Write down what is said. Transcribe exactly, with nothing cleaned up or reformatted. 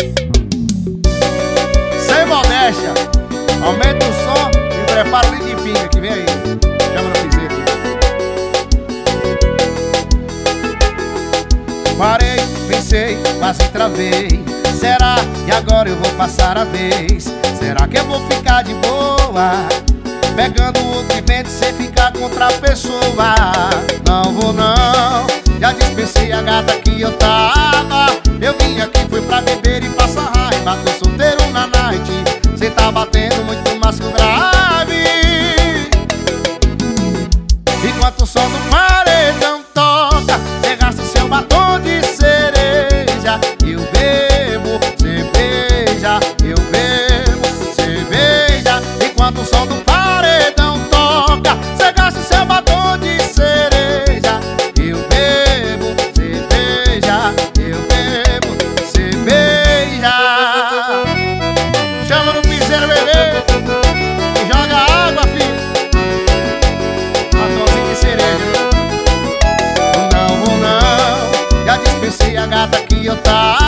Sem modéstia, aumenta o som e prepara o leite de pinga que vem aí. Chama no piseiro. Parei, pensei, quase travei. Será que agora eu vou passar a vez? Será que eu vou ficar de boa pegando o que vende sem ficar com outra pessoa? Não vou não, já dispensei a gata que eu tava. Eu vim aqui, fui pra beber e passar raiva. Tô solteiro na night, cê tá batendo muito mais que o grave. Enquanto o som do paredão toca, cê gasta seu batom de cereja. Eu bebo cerveja, eu bebo cerveja. Enquanto o som do paredão toca, cê gasta seu batom de cereja. Eu bebo cerveja, eu bebo cerveja. Chama no piseiro, bebê, e joga água, filho. Batomzinho de cereja. Não vou não, já dispensei a gata que eu tava.